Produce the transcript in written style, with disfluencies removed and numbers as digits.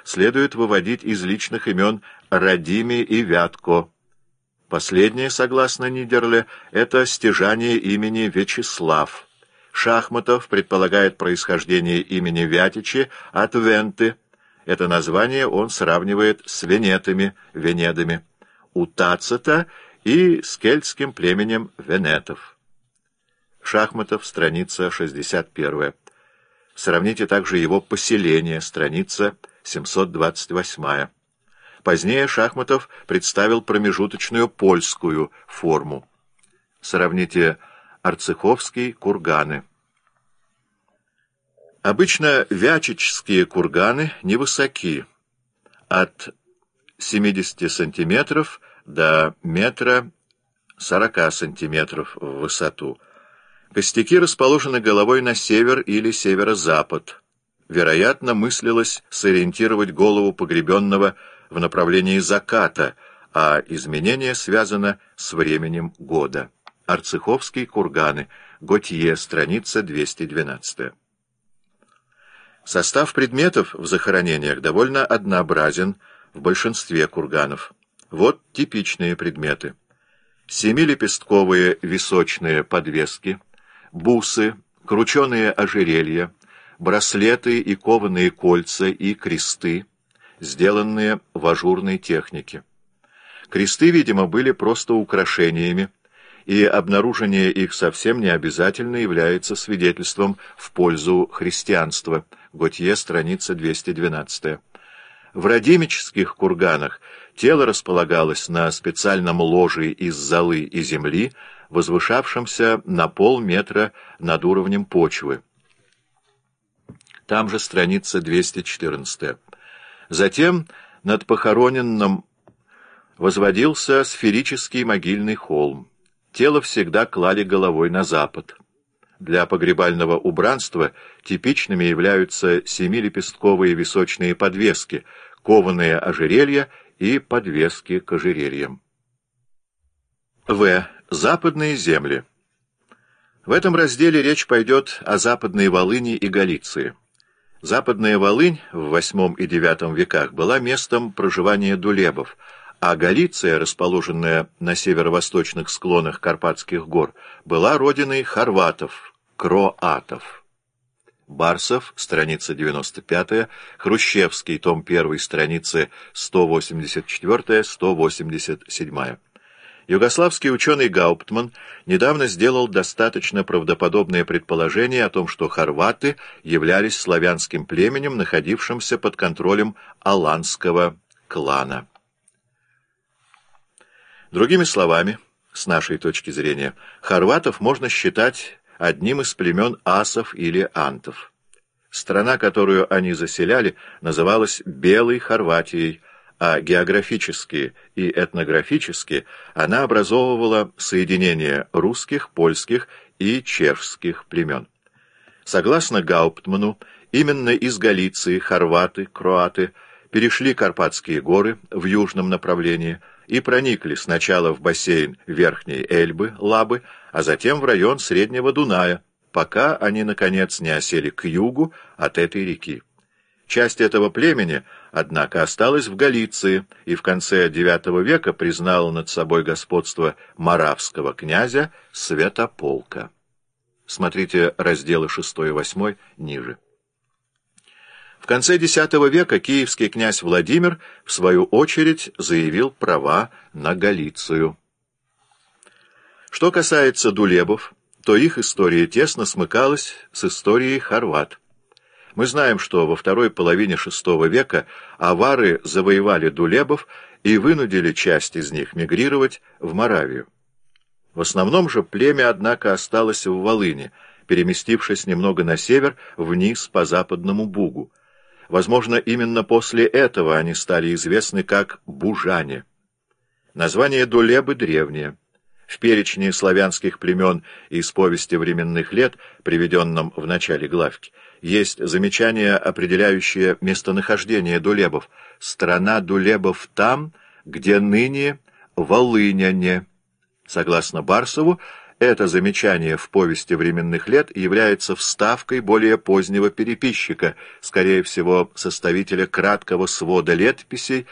следует выводить из личных имен Радими и Вятко. Последнее, согласно Нидерле, это стяжание имени Вячеслав. Шахматов предполагает происхождение имени Вятичи от Венты. Это название он сравнивает с венетами, венедами, у Тацита и с кельтским племенем венетов. Шахматов, страница 61. Сравните также его поселение, страница 728. Позднее Шахматов представил промежуточную польскую форму. Сравните Арцеховский, курганы. Обычно вячические курганы невысоки, от 70 сантиметров до метра 40 сантиметров в высоту. Костяки расположены головой на север или северо-запад. Вероятно, мыслилось сориентировать голову погребенного в направлении заката, а изменение связано с временем года. Арцеховский, курганы, Готье, страница 212. Состав предметов в захоронениях довольно однообразен в большинстве курганов. Вот типичные предметы. Семилепестковые височные подвески, бусы, крученые ожерелья, браслеты и кованые кольца и кресты, сделанные в ажурной технике. Кресты, видимо, были просто украшениями, и обнаружение их совсем не обязательно является свидетельством в пользу христианства. Готье, страница 212. В радимических курганах тело располагалось на специальном ложе из золы и земли, возвышавшемся на полметра над уровнем почвы. Там же страница 214. Затем над похороненным возводился сферический могильный холм. Тело всегда клали головой на запад. Для погребального убранства типичными являются семилепестковые височные подвески, кованые ожерелья и подвески к ожерельям. В. Западные земли. В этом разделе речь пойдет о Западной Волыни и Галиции. Западная Волынь в VIII и IX веках была местом проживания дулебов, а Галиция, расположенная на северо-восточных склонах Карпатских гор, была родиной хорватов, кроатов. Барсов, страница 95, Хрущевский, том 1, страницы 184-187. Югославский ученый Гауптман недавно сделал достаточно правдоподобное предположение о том, что хорваты являлись славянским племенем, находившимся под контролем аланского клана. Другими словами, с нашей точки зрения, хорватов можно считать одним из племен асов или антов. Страна, которую они заселяли, называлась Белой Хорватией, а географически и этнографически она образовывала соединение русских, польских и чешских племен. Согласно Гауптману, именно из Галиции хорваты, кроаты перешли Карпатские горы в южном направлении и проникли сначала в бассейн Верхней Эльбы, Лабы, а затем в район Среднего Дуная, пока они, наконец, не осели к югу от этой реки. Часть этого племени, однако, осталась в Галиции и в конце IX века признала над собой господство моравского князя Святополка. Смотрите разделы 6 и 8 ниже. В конце X века киевский князь Владимир, в свою очередь, заявил права на Галицию. Что касается дулебов, то их история тесно смыкалась с историей хорват. Мы знаем, что во второй половине VI века авары завоевали дулебов и вынудили часть из них мигрировать в Моравию. В основном же племя, однако, осталось в Волыни, переместившись немного на север, вниз по западному Бугу. Возможно, именно после этого они стали известны как бужане. Название дулебы древнее. В перечне славянских племен из повести временных лет, приведенном в начале главки, есть замечание, определяющее местонахождение дулебов. Страна дулебов там, где ныне Волыняне. Согласно Барсову, Это замечание в повести временных лет является вставкой более позднего переписчика, скорее всего, составителя краткого свода летописей